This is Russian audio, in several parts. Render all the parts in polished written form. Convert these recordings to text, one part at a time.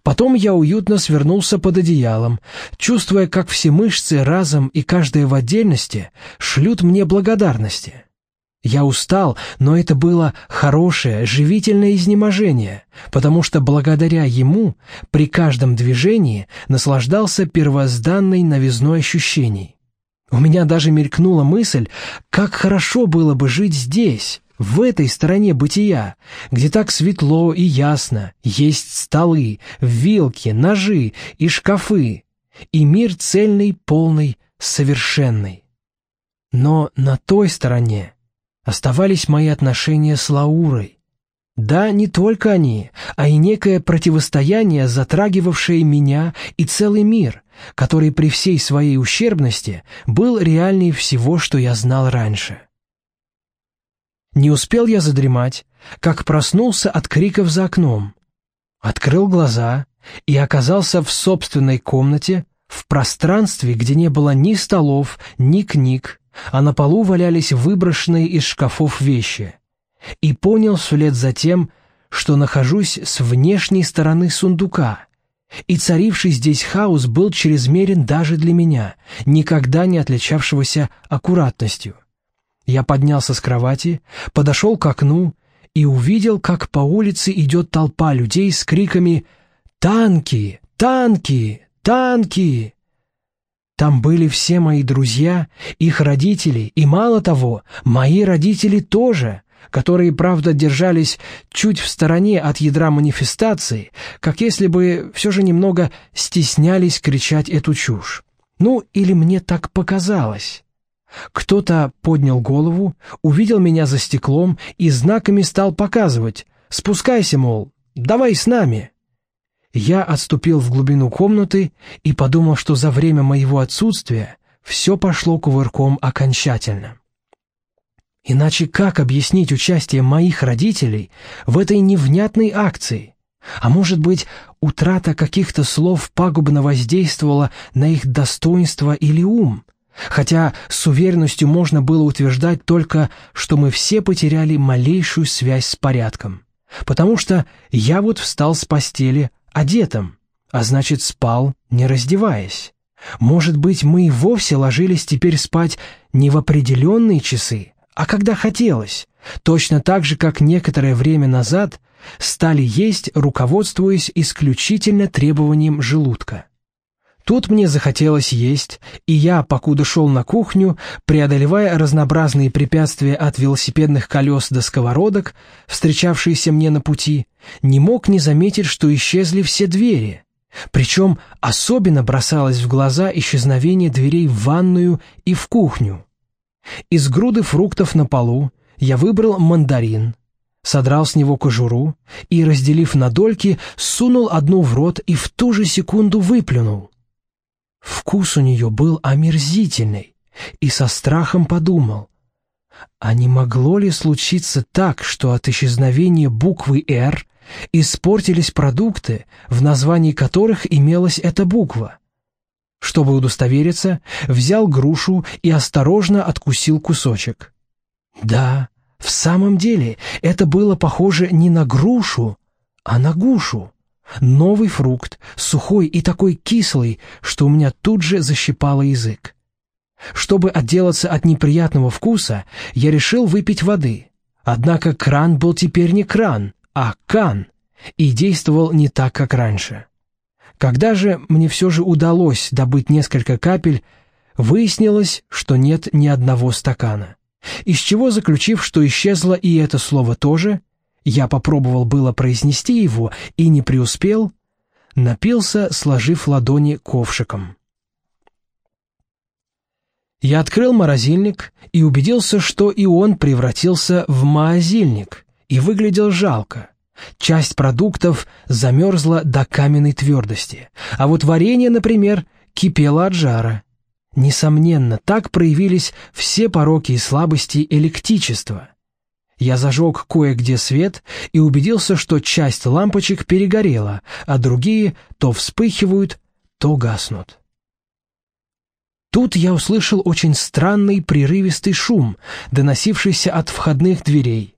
Потом я уютно свернулся под одеялом, чувствуя, как все мышцы разом и каждая в отдельности шлют мне благодарности. Я устал, но это было хорошее, живительное изнеможение, потому что благодаря ему при каждом движении наслаждался первозданной новизной ощущений. У меня даже мелькнула мысль, как хорошо было бы жить здесь, в этой стороне бытия, где так светло и ясно, есть столы, вилки, ножи и шкафы, и мир цельный, полный, совершенный. Но на той стороне оставались мои отношения с Лаурой. Да, не только они, а и некое противостояние, затрагивавшее меня и целый мир, который при всей своей ущербности был реальнее всего, что я знал раньше. Не успел я задремать, как проснулся от криков за окном. Открыл глаза и оказался в собственной комнате, в пространстве, где не было ни столов, ни книг, а на полу валялись выброшенные из шкафов вещи. И понял вслед за тем, что нахожусь с внешней стороны сундука, и царивший здесь хаос был чрезмерен даже для меня, никогда не отличавшегося аккуратностью. Я поднялся с кровати, подошел к окну и увидел, как по улице идет толпа людей с криками «Танки! Танки! Танки!». Там были все мои друзья, их родители, и мало того, мои родители тоже, которые, правда, держались чуть в стороне от ядра манифестации, как если бы все же немного стеснялись кричать эту чушь. Ну, или мне так показалось. Кто-то поднял голову, увидел меня за стеклом и знаками стал показывать: «Спускайся, мол, давай с нами». Я отступил в глубину комнаты и подумал, что за время моего отсутствия все пошло кувырком окончательно. Иначе как объяснить участие моих родителей в этой невнятной акции? А может быть, утрата каких-то слов пагубно воздействовала на их достоинство или ум? Хотя с уверенностью можно было утверждать только, что мы все потеряли малейшую связь с порядком. Потому что я вот встал с постели одетым, а значит спал, не раздеваясь. Может быть, мы и вовсе ложились теперь спать не в определенные часы, а когда хотелось, точно так же, как некоторое время назад стали есть, руководствуясь исключительно требованием желудка. Тут мне захотелось есть, и я, покуда шел на кухню, преодолевая разнообразные препятствия от велосипедных колес до сковородок, встречавшиеся мне на пути, не мог не заметить, что исчезли все двери. Причем особенно бросалось в глаза исчезновение дверей в ванную и в кухню. Из груды фруктов на полу я выбрал мандарин, содрал с него кожуру и, разделив на дольки, сунул одну в рот и в ту же секунду выплюнул. Вкус у нее был омерзительный, и со страхом подумал, а не могло ли случиться так, что от исчезновения буквы «Р» испортились продукты, в названии которых имелась эта буква? Чтобы удостовериться, взял грушу и осторожно откусил кусочек. Да, в самом деле, это было похоже не на грушу, а на гушу. Новый фрукт, сухой и такой кислый, что у меня тут же защипало язык. Чтобы отделаться от неприятного вкуса, я решил выпить воды. Однако кран был теперь не кран, а кан, и действовал не так, как раньше. Когда же мне все же удалось добыть несколько капель, выяснилось, что нет ни одного стакана. Из чего, заключив, что исчезло и это слово тоже, я попробовал было произнести его и не преуспел, напился, сложив ладони ковшиком. Я открыл морозильник и убедился, что и он превратился в маозильник и выглядел жалко. Часть продуктов замерзла до каменной твердости, а вот варенье, например, кипело от жара. Несомненно, так проявились все пороки и слабости электричества. Я зажег кое-где свет и убедился, что часть лампочек перегорела, а другие то вспыхивают, то гаснут. Тут я услышал очень странный прерывистый шум, доносившийся от входных дверей.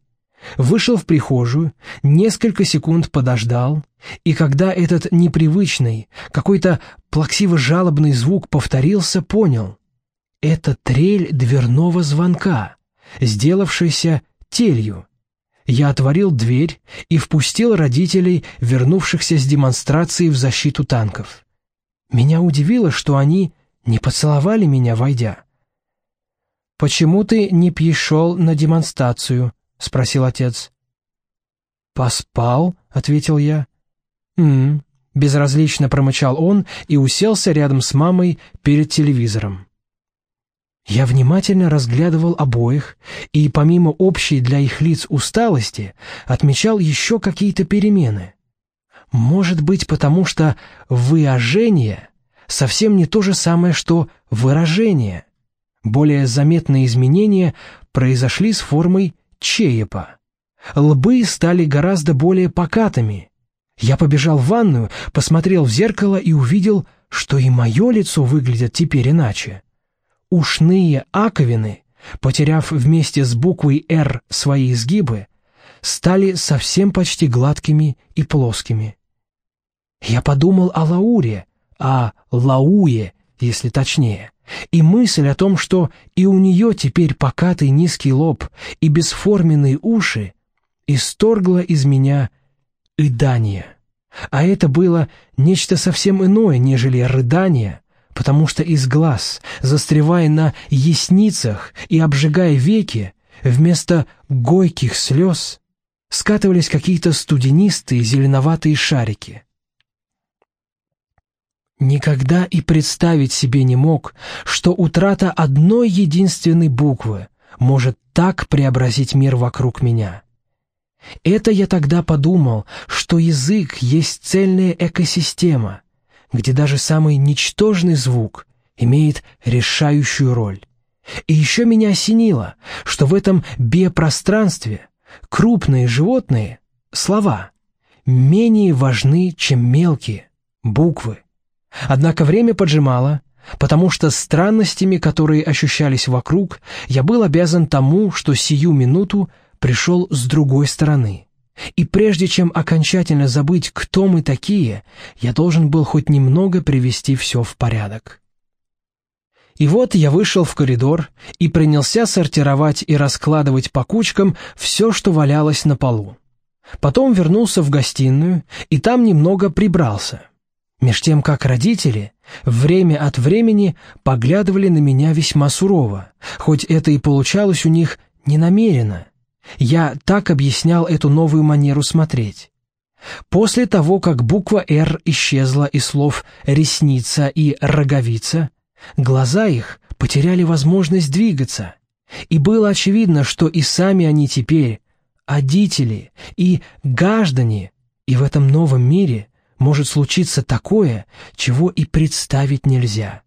вышел в прихожую, несколько секунд подождал, и когда этот непривычный, какой-то плаксиво-жалобный звук повторился, понял — это трель дверного звонка, сделавшаяся телью. Я отворил дверь и впустил родителей, вернувшихся с демонстрации в защиту танков. Меня удивило, что они не поцеловали меня, войдя. «Почему ты не пришел на демонстрацию?» — спросил отец. «Поспал», — ответил я. Безразлично промычал он и уселся рядом с мамой перед телевизором. Я внимательно разглядывал обоих и, помимо общей для их лиц усталости, отмечал еще какие-то перемены. Может быть, потому что выражение совсем не то же самое, что выражение. Более заметные изменения произошли с формой черепа. Лбы стали гораздо более покатыми. Я побежал в ванную, посмотрел в зеркало и увидел, что и мое лицо выглядит теперь иначе. Ушные раковины, потеряв вместе с буквой «Р» свои изгибы, стали совсем почти гладкими и плоскими. Я подумал о Лауре, о Лауе, если точнее, и мысль о том, что и у нее теперь покатый низкий лоб и бесформенные уши, исторгла из меня рыдание. А это было нечто совсем иное, нежели рыдание, потому что из глаз, застревая на ресницах и обжигая веки, вместо горьких слез скатывались какие-то студенистые зеленоватые шарики. Никогда и представить себе не мог, что утрата одной единственной буквы может так преобразить мир вокруг меня. Это я тогда подумал, что язык есть цельная экосистема, где даже самый ничтожный звук имеет решающую роль. И еще меня осенило, что в этом биопространстве крупные животные, слова, менее важны, чем мелкие, буквы. Однако время поджимало, потому что странностями, которые ощущались вокруг, я был обязан тому, что сию минуту пришел с другой стороны. И прежде чем окончательно забыть, кто мы такие, я должен был хоть немного привести все в порядок. И вот я вышел в коридор и принялся сортировать и раскладывать по кучкам все, что валялось на полу. Потом вернулся в гостиную и там немного прибрался. Меж тем, как родители время от времени поглядывали на меня весьма сурово, хоть это и получалось у них ненамеренно. Я так объяснял эту новую манеру смотреть. После того, как буква «Р» исчезла из слов «ресница» и «роговица», глаза их потеряли возможность двигаться, и было очевидно, что и сами они теперь родители и граждане, и в этом новом мире может случиться такое, чего и представить нельзя.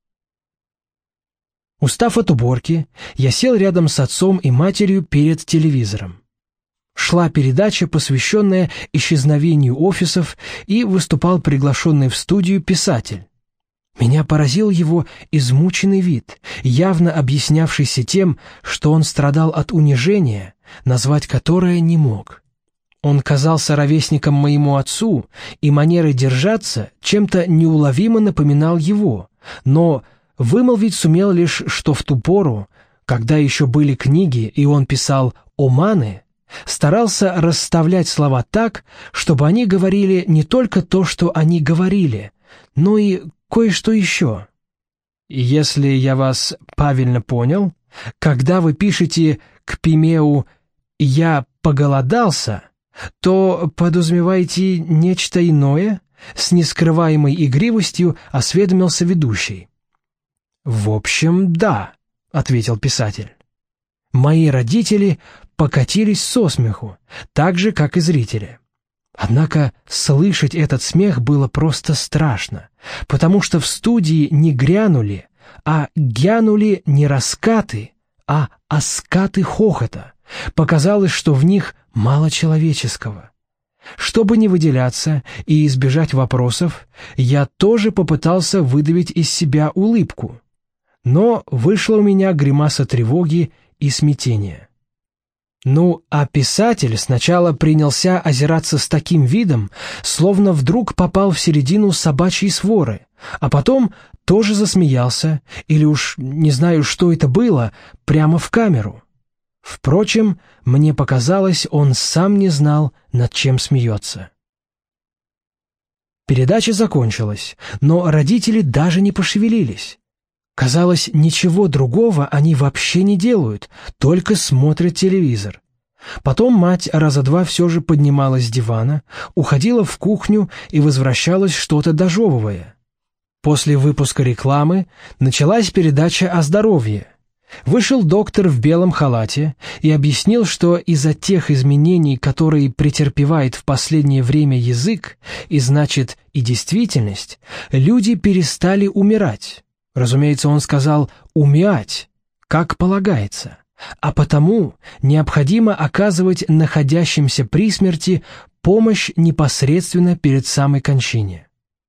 Устав от уборки, я сел рядом с отцом и матерью перед телевизором. Шла передача, посвященная исчезновению офисов, и выступал приглашенный в студию писатель. Меня поразил его измученный вид, явно объяснявшийся тем, что он страдал от унижения, назвать которое не мог. Он казался ровесником моему отцу, и манерой держаться чем-то неуловимо напоминал его, но вымолвить сумел лишь, что в ту пору, когда еще были книги и он писал романы, старался расставлять слова так, чтобы они говорили не только то, что они говорили, но и кое-что еще. Если я вас правильно понял, когда вы пишете к примеру «я поголодался», то подразумеваете нечто иное? С нескрываемой игривостью осведомился ведущий. «В общем, да», — ответил писатель. Мои родители покатились со смеху, так же, как и зрители. Однако слышать этот смех было просто страшно, потому что в студии не грянули, а грянули не раскаты, а оскаты хохота. Показалось, что в них мало человеческого. Чтобы не выделяться и избежать вопросов, я тоже попытался выдавить из себя улыбку. Но вышла у меня гримаса тревоги и смятения. Ну, а писатель сначала принялся озираться с таким видом, словно вдруг попал в середину собачьей своры, а потом тоже засмеялся, или уж не знаю, что это было, прямо в камеру. Впрочем, мне показалось, он сам не знал, над чем смеется. Передача закончилась, но родители даже не пошевелились. Казалось, ничего другого они вообще не делают, только смотрят телевизор. Потом мать раза два все же поднималась с дивана, уходила в кухню и возвращалась что-то дожевывая. После выпуска рекламы началась передача о здоровье. Вышел доктор в белом халате и объяснил, что из-за тех изменений, которые претерпевает в последнее время язык, и значит и действительность, люди перестали умирать. Разумеется, он сказал «умять», как полагается, а потому необходимо оказывать находящимся при смерти помощь непосредственно перед самой кончиной.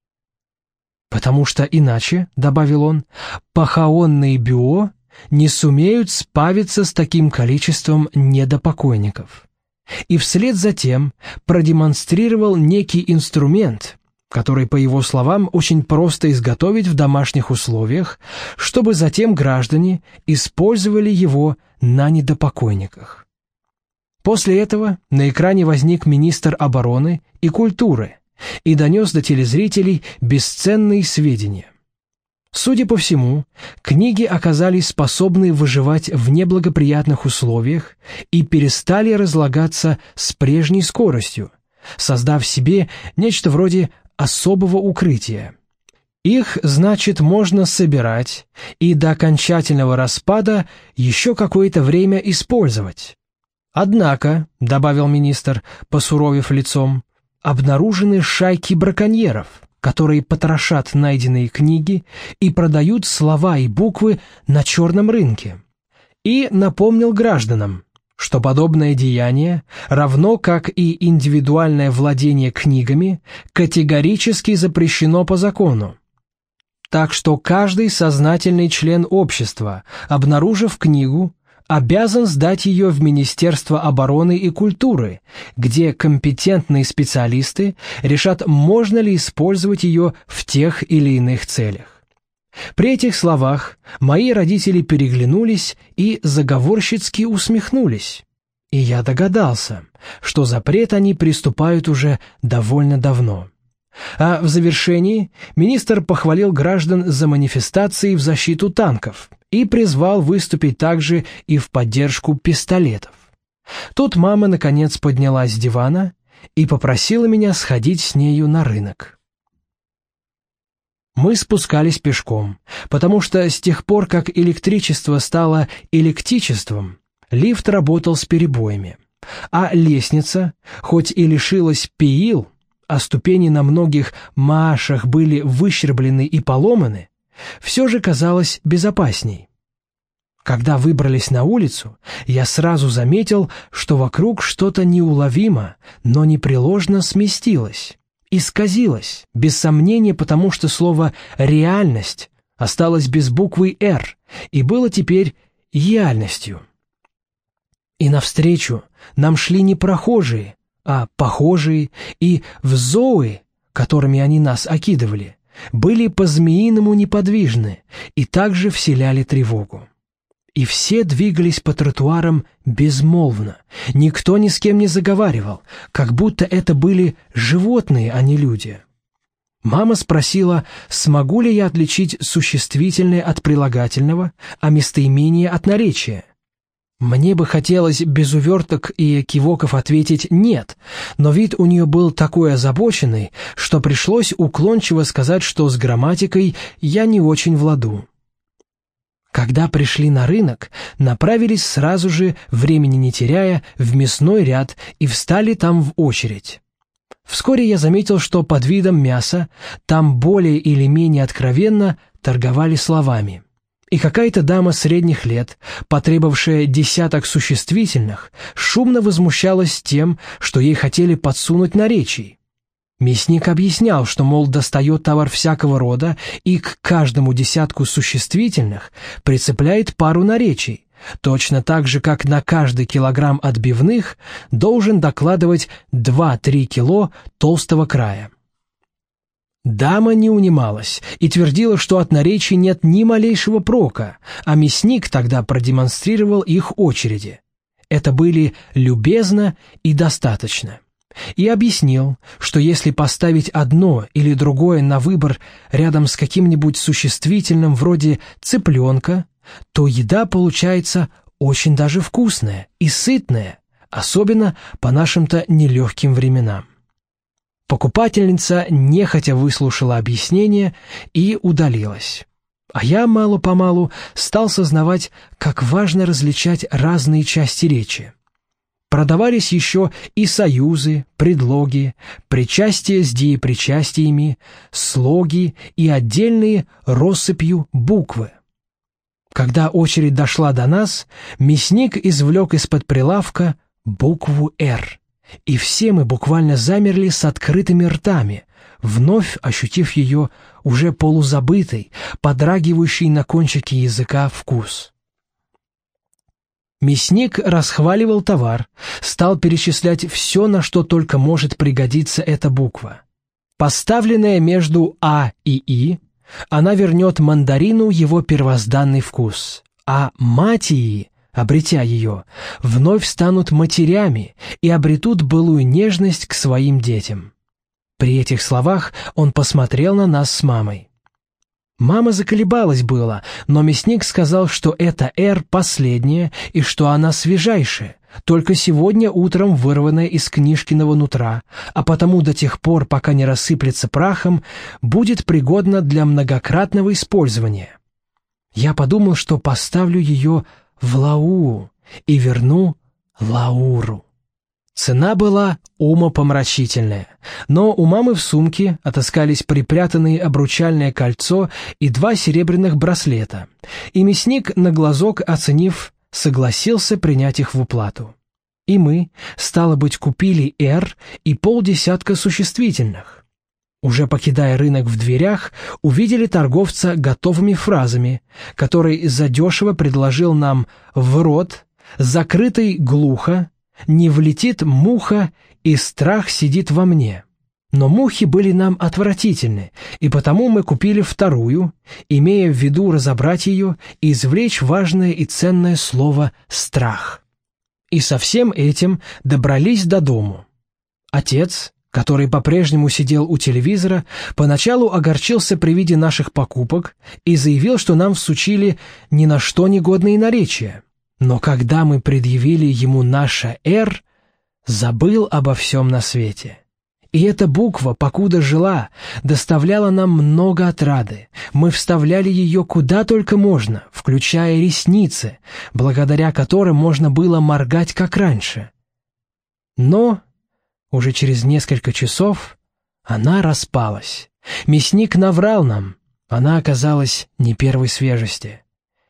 «Потому что иначе, — добавил он, — похоронные бюро не сумеют справиться с таким количеством недопокойников». И вслед за тем продемонстрировал некий инструмент, который, по его словам, очень просто изготовить в домашних условиях, чтобы затем граждане использовали его на недопокойниках. После этого на экране возник министр обороны и культуры и донес до телезрителей бесценные сведения. Судя по всему, книги оказались способны выживать в неблагоприятных условиях и перестали разлагаться с прежней скоростью, создав себе нечто вроде особого укрытия. Их, значит, можно собирать и до окончательного распада еще какое-то время использовать. Однако, — добавил министр, посуровев лицом, — обнаружены шайки браконьеров, которые потрошат найденные книги и продают слова и буквы на черном рынке. И напомнил гражданам, что подобное деяние, равно как и индивидуальное владение книгами, категорически запрещено по закону. Так что каждый сознательный член общества, обнаружив книгу, обязан сдать ее в Министерство обороны и культуры, где компетентные специалисты решат, можно ли использовать ее в тех или иных целях. При этих словах мои родители переглянулись и заговорщицки усмехнулись, и я догадался, что запрет они приступают уже довольно давно. А в завершении министр похвалил граждан за манифестации в защиту танков и призвал выступить также и в поддержку пистолетов. Тут мама наконец поднялась с дивана и попросила меня сходить с нею на рынок. Мы спускались пешком, потому что с тех пор, как электричество стало электричеством, лифт работал с перебоями, а лестница, хоть и лишилась перил, а ступени на многих маашах были выщерблены и поломаны, все же казалось безопасней. Когда выбрались на улицу, я сразу заметил, что вокруг что-то неуловимо, но непреложно сместилось, исказилось, без сомнения, потому что слово «реальность» осталось без буквы «Р» и было теперь «реальностью». И навстречу нам шли не прохожие, а похожие, и взои, которыми они нас окидывали, были по-змеиному неподвижны и также вселяли тревогу. И все двигались по тротуарам безмолвно, никто ни с кем не заговаривал, как будто это были животные, а не люди. Мама спросила, смогу ли я отличить существительное от прилагательного, а местоимение от наречия. Мне бы хотелось без уверток и кивоков ответить «нет», но вид у нее был такой озабоченный, что пришлось уклончиво сказать, что с грамматикой я не очень владу. Когда пришли на рынок, направились сразу же, времени не теряя, в мясной ряд и встали там в очередь. Вскоре я заметил, что под видом мяса там более или менее откровенно торговали словами. И какая-то дама средних лет, потребовавшая десяток существительных, шумно возмущалась тем, что ей хотели подсунуть наречий. Мясник объяснял, что, мол, достает товар всякого рода и к каждому десятку существительных прицепляет пару наречий, точно так же, как на каждый килограмм отбивных должен докладывать 2-3 кило толстого края. Дама не унималась и твердила, что от наречий нет ни малейшего прока, а мясник тогда продемонстрировал их очереди. Это были «любезно» и «достаточно». И объяснил, что если поставить одно или другое на выбор рядом с каким-нибудь существительным вроде «цыпленка», то еда получается очень даже вкусная и сытная, особенно по нашим-то нелегким временам. Покупательница нехотя выслушала объяснение и удалилась. А я мало-помалу стал сознавать, как важно различать разные части речи. Продавались еще и союзы, предлоги, причастия с деепричастиями, слоги и отдельные россыпью буквы. Когда очередь дошла до нас, мясник извлек из-под прилавка букву «Р», и все мы буквально замерли с открытыми ртами, вновь ощутив ее уже полузабытый, подрагивающий на кончике языка вкус. Мясник расхваливал товар, стал перечислять все, на что только может пригодиться эта буква. Поставленная между «А» и «И», она вернет мандарину его первозданный вкус, а матии, обретя ее, вновь станут матерями и обретут былую нежность к своим детям. При этих словах он посмотрел на нас с мамой. Мама заколебалась было, но мясник сказал, что это «Р» последняя и что она свежайшая, только сегодня утром вырванная из книжкиного нутра, а потому до тех пор, пока не рассыплется прахом, будет пригодна для многократного использования. Я подумал, что поставлю ее в лауру и верну лауру. Цена была умопомрачительная, но у мамы в сумке отыскались припрятанные обручальное кольцо и 2 серебряных браслета, и мясник, на глазок оценив, согласился принять их в уплату. И мы, стало быть, купили «Р» и 50 существительных. Уже покидая рынок в дверях, увидели торговца готовыми фразами, который задешево предложил нам «в рот», «закрытый глухо», «не влетит муха» и «страх сидит во мне». Но мухи были нам отвратительны, и потому мы купили вторую, имея в виду разобрать ее и извлечь важное и ценное слово «страх». И со всем этим добрались до дому. Отец, который по-прежнему сидел у телевизора, поначалу огорчился при виде наших покупок и заявил, что нам всучили ни на что негодные наречия. Но когда мы предъявили ему наше «Р», забыл обо всем на свете. И эта буква, покуда жила, доставляла нам много отрады. Мы вставляли ее куда только можно, включая ресницы, благодаря которым можно было моргать как раньше. Но уже через несколько часов она распалась. Мясник наврал нам, она оказалась не первой свежести.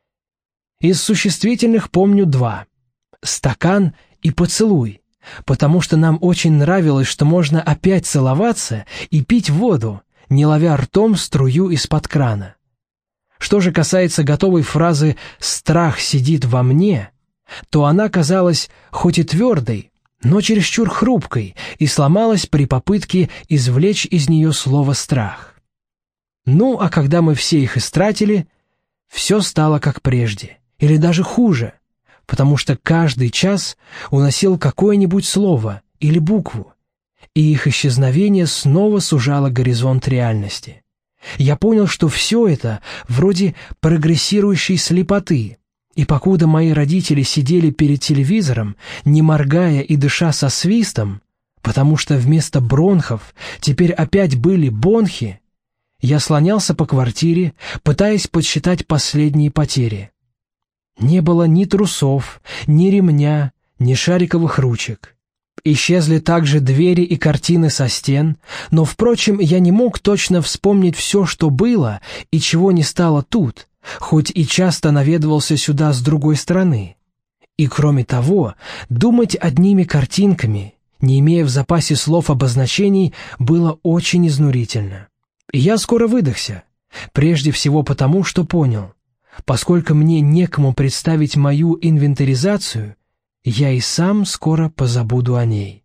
Из существительных помню 2 — «стакан» и «поцелуй», потому что нам очень нравилось, что можно опять целоваться и пить воду, не ловя ртом струю из-под крана. Что же касается готовой фразы «страх сидит во мне», то она казалась хоть и твердой, но чересчур хрупкой и сломалась при попытке извлечь из нее слово «страх». Ну, а когда мы все их истратили, все стало как прежде, или даже хуже, потому что каждый час уносил какое-нибудь слово или букву, и их исчезновение снова сужало горизонт реальности. Я понял, что все это вроде прогрессирующей слепоты, и покуда мои родители сидели перед телевизором, не моргая и дыша со свистом, потому что вместо бронхов теперь опять были бонхи, я слонялся по квартире, пытаясь подсчитать последние потери. Не было ни трусов, ни ремня, ни шариковых ручек. Исчезли также двери и картины со стен, но, впрочем, я не мог точно вспомнить все, что было и чего не стало тут, хоть и часто наведывался сюда с другой стороны. И, кроме того, думать одними картинками, не имея в запасе слов-обозначений, было очень изнурительно. И я скоро выдохся, прежде всего потому, что понял. поскольку мне некому представить мою инвентаризацию, я и сам скоро позабуду о ней.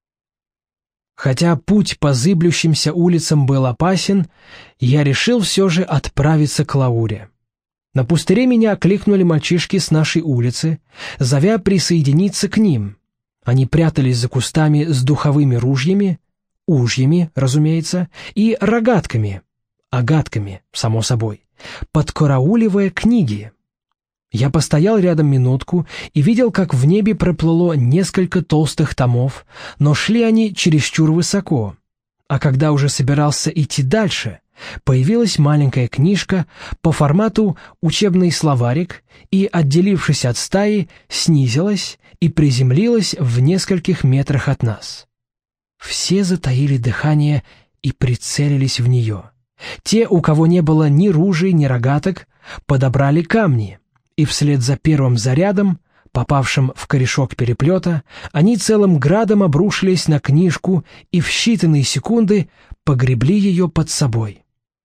Хотя путь по зыблющимся улицам был опасен, я решил все же отправиться к Лауре. На пустыре меня окликнули мальчишки с нашей улицы, зовя присоединиться к ним. Они прятались за кустами с духовыми ружьями, ужьями, разумеется, и рогатками, огатками, само собой, подкарауливая книги. Я постоял рядом минутку и видел, как в небе проплыло несколько толстых томов, но шли они чересчур высоко. А когда уже собирался идти дальше, появилась маленькая книжка по формату учебный словарик и, отделившись от стаи, снизилась и приземлилась в нескольких метрах от нас. Все затаили дыхание и прицелились в нее. Те, у кого не было ни ружей, ни рогаток, подобрали камни, и вслед за первым зарядом, попавшим в корешок переплета, они целым градом обрушились на книжку и в считанные секунды погребли ее под собой.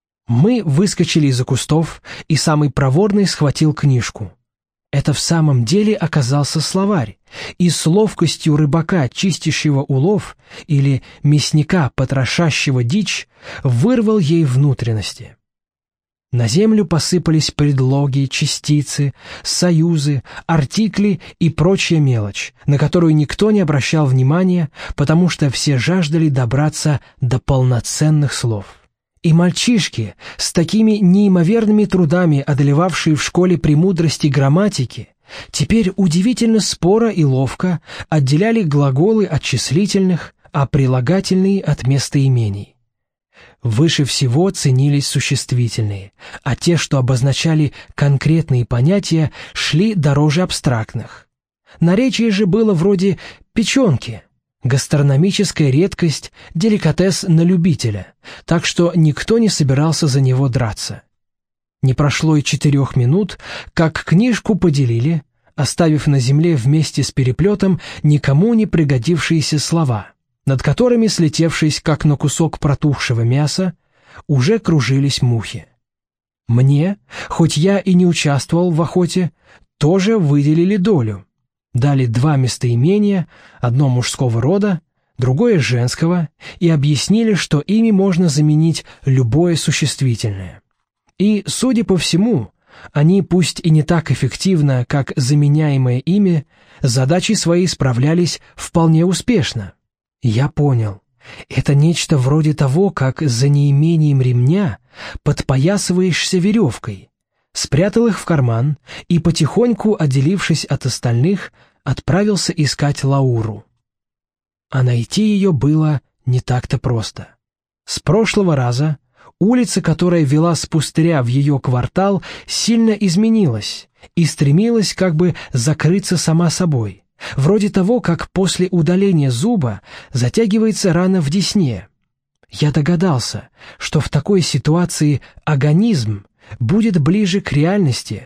Мы выскочили из-за кустов, и самый проворный схватил книжку. Это в самом деле оказался словарь, и с ловкостью рыбака, чистящего улов, или мясника, потрошащего дичь, вырвал ей внутренности. На землю посыпались предлоги, частицы, союзы, артикли и прочая мелочь, на которую никто не обращал внимания, потому что все жаждали добраться до полноценных слов. И мальчишки, с такими неимоверными трудами одолевавшие в школе премудрости грамматики, теперь удивительно споро и ловко отделяли глаголы от числительных, а прилагательные от местоимений. Выше всего ценились существительные, а те, что обозначали конкретные понятия, шли дороже абстрактных. Наречие же было вроде печенки, гастрономическая редкость, деликатес на любителя, так что никто не собирался за него драться. Не прошло и 4 минут, как книжку поделили, оставив на земле вместе с переплетом никому не пригодившиеся слова, над которыми, слетевшись как на кусок протухшего мяса, уже кружились мухи. Мне, хоть я и не участвовал в охоте, тоже выделили долю. Дали 2 местоимения, одно мужского рода, другое женского, и объяснили, что ими можно заменить любое существительное. И, судя по всему, они, пусть и не так эффективно, как заменяемое ими, задачи свои справлялись вполне успешно. Я понял, это нечто вроде того, как за неимением ремня подпоясываешься веревкой. Спрятал их в карман и, потихоньку отделившись от остальных, отправился искать Лауру. А найти ее было не так-то просто. С прошлого раза улица, которая вела с пустыря в ее квартал, сильно изменилась и стремилась как бы закрыться сама собой, вроде того, как после удаления зуба затягивается рана в десне. Я догадался, что в такой ситуации агонизм будет ближе к реальности,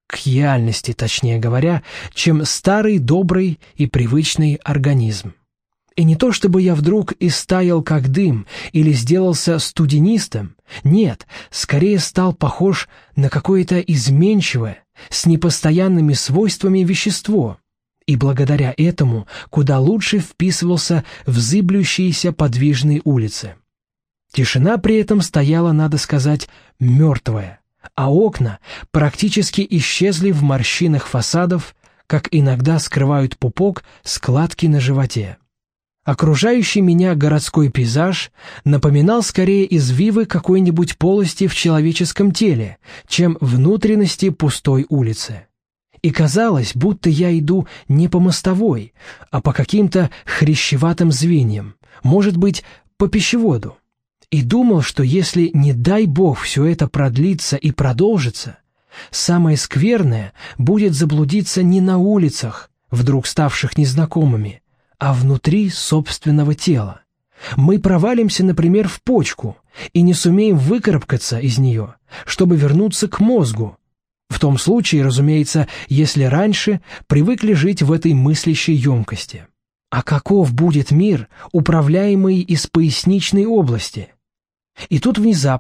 точнее говоря, чем старый, добрый и привычный организм. И не то чтобы я вдруг истаял как дым или сделался студенистом, нет, скорее стал похож на какое-то изменчивое, с непостоянными свойствами вещество, и благодаря этому куда лучше вписывался в зыблющиеся подвижные улицы. Тишина при этом стояла, надо сказать, мертвая, а окна практически исчезли в морщинах фасадов, как иногда скрывают пупок складки на животе. Окружающий меня городской пейзаж напоминал скорее извивы какой-нибудь полости в человеческом теле, чем внутренности пустой улицы. И казалось, будто я иду не по мостовой, а по каким-то хрящеватым звеньям, может быть, по пищеводу. И думал, что если, не дай бог, все это продлится и продолжится, самое скверное будет заблудиться не на улицах, вдруг ставших незнакомыми, а внутри собственного тела. Мы провалимся, например, в почку и не сумеем выкарабкаться из нее, чтобы вернуться к мозгу. В том случае, разумеется, если раньше привыкли жить в этой мыслящей емкости. А каков будет мир, управляемый из поясничной области? И тут внезапно,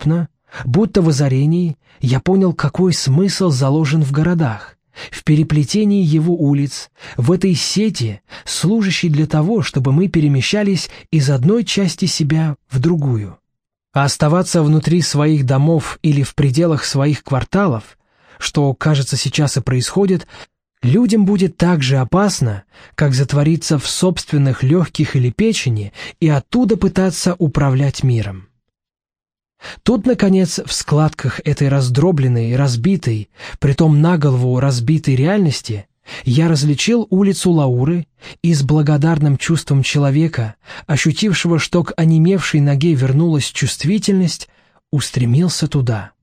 Будто в озарении я понял, какой смысл заложен в городах, в переплетении его улиц, в этой сети, служащей для того, чтобы мы перемещались из одной части себя в другую. А оставаться внутри своих домов или в пределах своих кварталов, что, кажется, сейчас и происходит, людям будет так же опасно, как затвориться в собственных легких или печени и оттуда пытаться управлять миром. Тут, наконец, в складках этой раздробленной, разбитой, притом наголову разбитой реальности, я различил улицу Лауры и с благодарным чувством человека, ощутившего, что к онемевшей ноге вернулась чувствительность, устремился туда.